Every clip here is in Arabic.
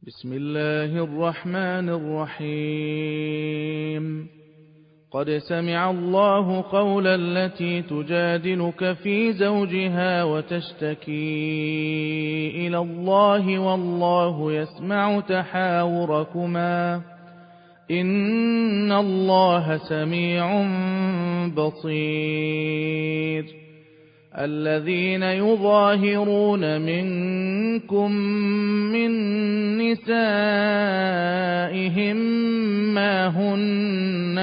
بسم الله الرحمن الرحيم. قد سمع الله قول التي تجادلك في زوجها وتشتكي إلى الله والله يسمع تحاوركما إن الله سميع بصير. الذين يظاهرون منكم من نسائهم ما هن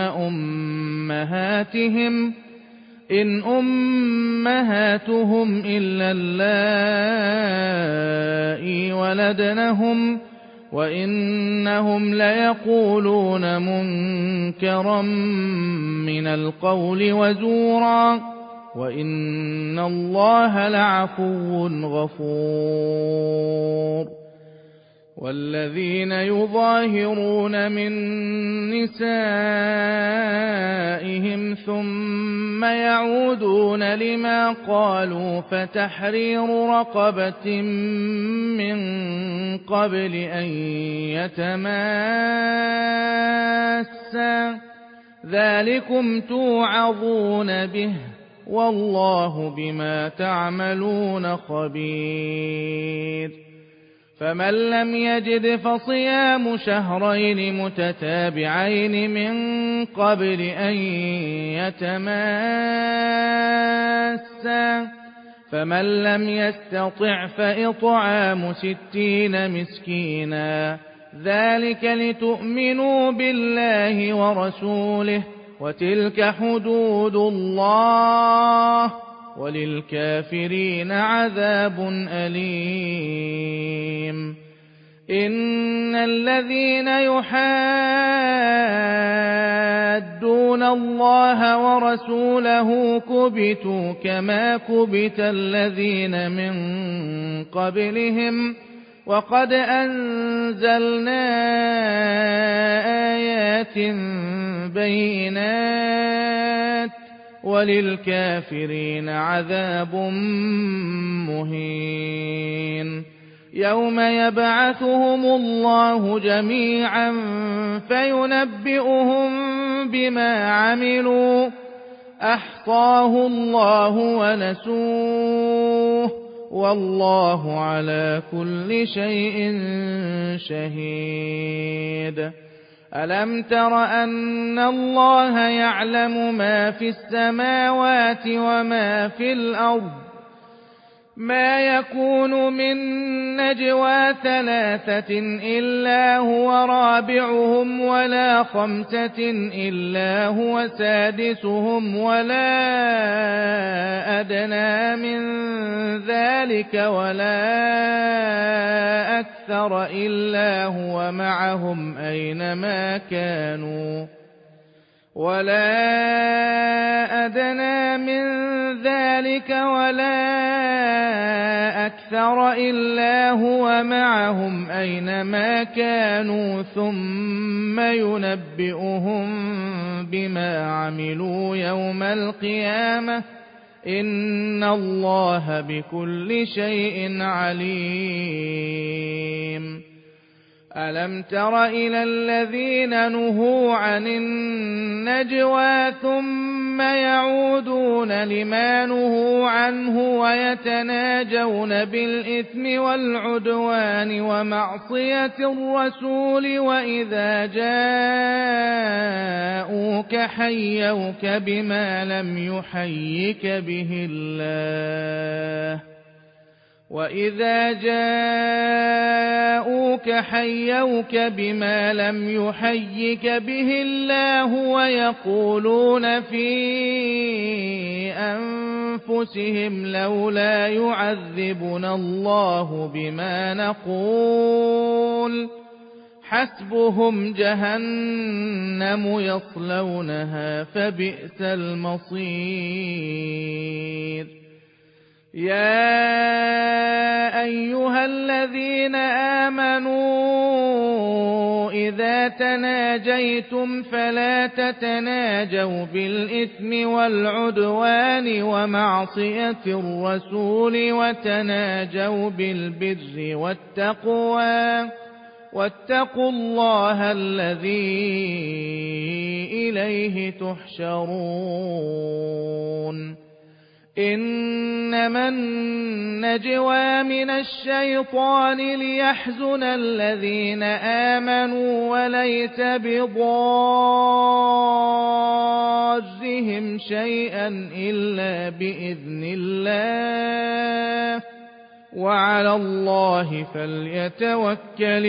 أمهاتهم إن أمهاتهم إلا اللائي ولدنهم وإنهم ليقولون منكرا من القول وزورا وإن الله لعفو غفور. والذين يظاهرون من نسائهم ثم يعودون لما قالوا فتحرير رقبة من قبل أن يتماسا ذلكم توعظون به والله بما تعملون خبير. فمن لم يجد فصيام شهرين متتابعين من قبل أن يتماسا فمن لم يستطع فإطعام 60 مسكينا ذلك لتؤمنوا بالله ورسوله وتلك حدود الله وللكافرين عذاب أليم. إن الذين يحادون الله ورسوله كبتوا كما كبت الذين من قبلهم وقد أنزلنا آيات بينات وللكافرين عذاب مهين. يوم يبعثهم الله جميعا فينبئهم بما عملوا أحصاه الله ونسوه والله على كل شيء شهيد. ألم تر أن الله يعلم ما في السماوات وما في الأرض ما يكون من نجوى 3 إلا هو رابعهم ولا 5 إلا هو سادسهم ولا أدنى من ذلك ولا أكثر إلا هو معهم أينما كانوا ولا أدنى من ذلك ولا أكثر إلا هو معهم أينما كانوا ثم ينبئهم بما عملوا يوم القيامة إن الله بكل شيء عليم. ألم تر إلى الذين نهوا عن النجوى ثم يعودون لما نهوا عنه ويتناجون بالإثم والعدوان ومعصية الرسول وإذا جاءوك حيوك بما لم يحيك به الله وإذا جاءوك حيوك بما لم يحيك به الله ويقولون في أنفسهم لولا يعذبنا الله بما نقول حسبهم جهنم يصلونها فبئس المصير. يا أيها الذين آمنوا إذا تناجيتم فلا تتناجوا بالإثم والعدوان ومعصية الرسول وتناجوا بالبر والتقوى واتقوا الله الذي إليه تحشرون إنما النجوى من الشيطان ليحزن الذين آمنوا وليس بضارهم شيئا إلا بإذن الله وعلى الله فليتوكل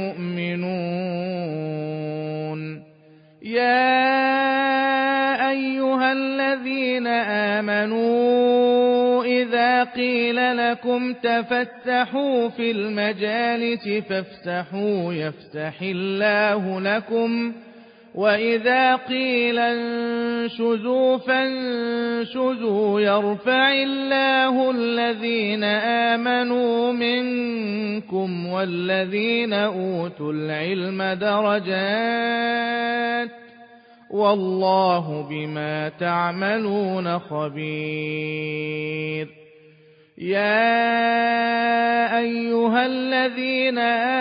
المؤمنون يا أيها الذين آمنوا إذا قيل لكم تفسحوا في المجالس فافسحوا يفسح الله لكم وإذا قيل انشزوا فانشزوا يرفع الله الذين آمنوا منكم والذين أوتوا العلم درجات والله بما تعملون خبير يا أيها الذين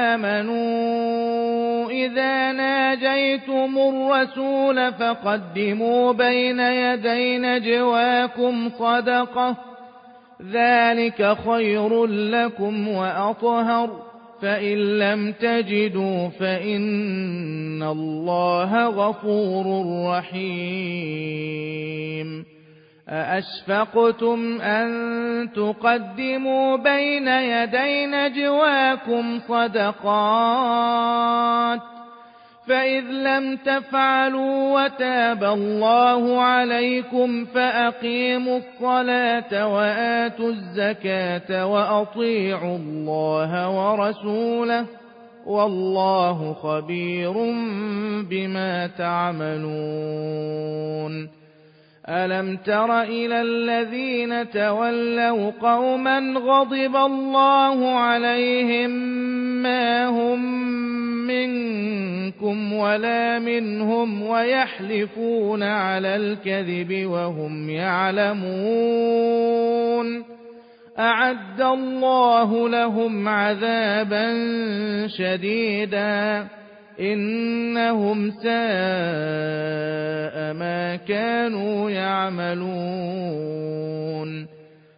آمنوا إذا ناجيتم الرسول فقدموا بين يدي نجواكم صدقة ذلك خير لكم وأطهر فإن لم تجدوا فإن الله غفور رحيم أأشفقتم أن تقدموا بين يدي نجواكم صدقات فإذ لم تفعلوا وتاب الله عليكم فأقيموا الصلاة وآتوا الزكاة وأطيعوا الله ورسوله والله خبير بما تعملون ألم تر إلى الذين تولوا قوما غضب الله عليهم ما هم منكم ولا منهم ويحلفون على الكذب وهم يعلمون أعد الله لهم عذابا شديدا إنهم ساء ما كانوا يعملون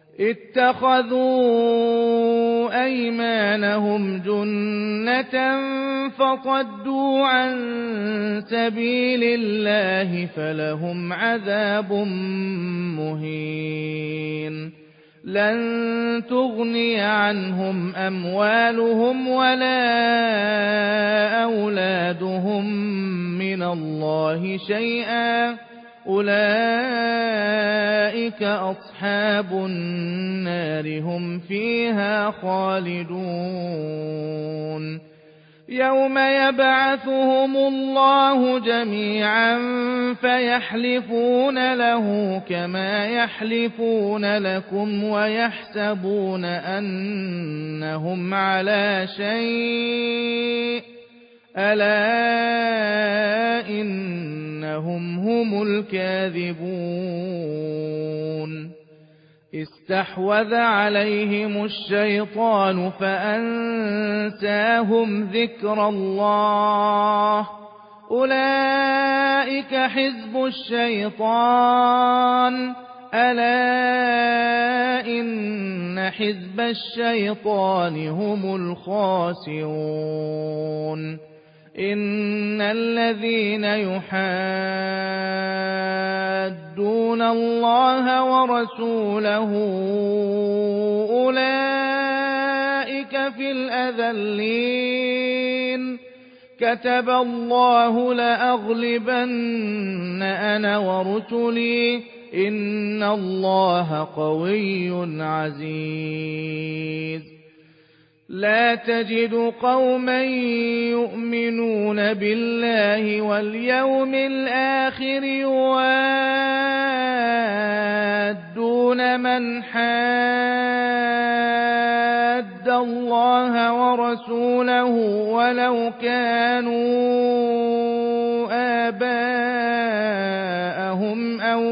اتخذوا أيمانهم جنة فصدوا عن سبيل الله فلهم عذاب مهين لن تغني عنهم أموالهم ولا أولادهم من الله شيئا أولئك أصحاب النار هم فيها خالدون يوم يبعثهم الله جميعا فيحلفون له كما يحلفون لكم ويحسبون أنهم على شيء ألا إنهم هم الكاذبون استحوذ عليهم الشيطان فأنساهم ذكر الله أولئك حزب الشيطان ألا إن حزب الشيطان هم الخاسرون إن الذين يحادون الله ورسوله أولئك في الأذلين كتب الله لأغلبن أنا ورسلي إن الله قوي عزيز لا تجد قوما يؤمنون بالله واليوم الآخر يوادون من حاد الله ورسوله ولو كانوا آباءهم أو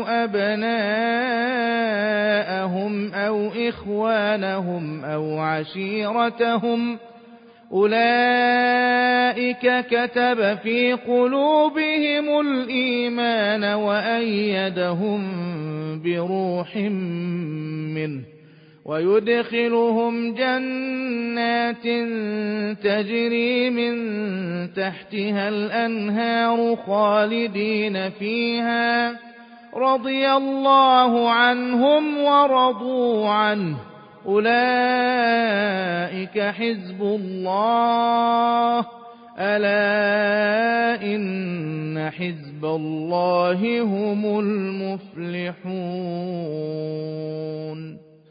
أبناءهم أو إخوانهم أو عشيرتهم أولئك أولئك كتب في قلوبهم الإيمان وأيدهم بروح منه ويدخلهم جنات تجري من تحتها الأنهار خالدين فيها رضي الله عنهم ورضوا عنه أولئك حزب الله ألا إن حزب الله هم المفلحون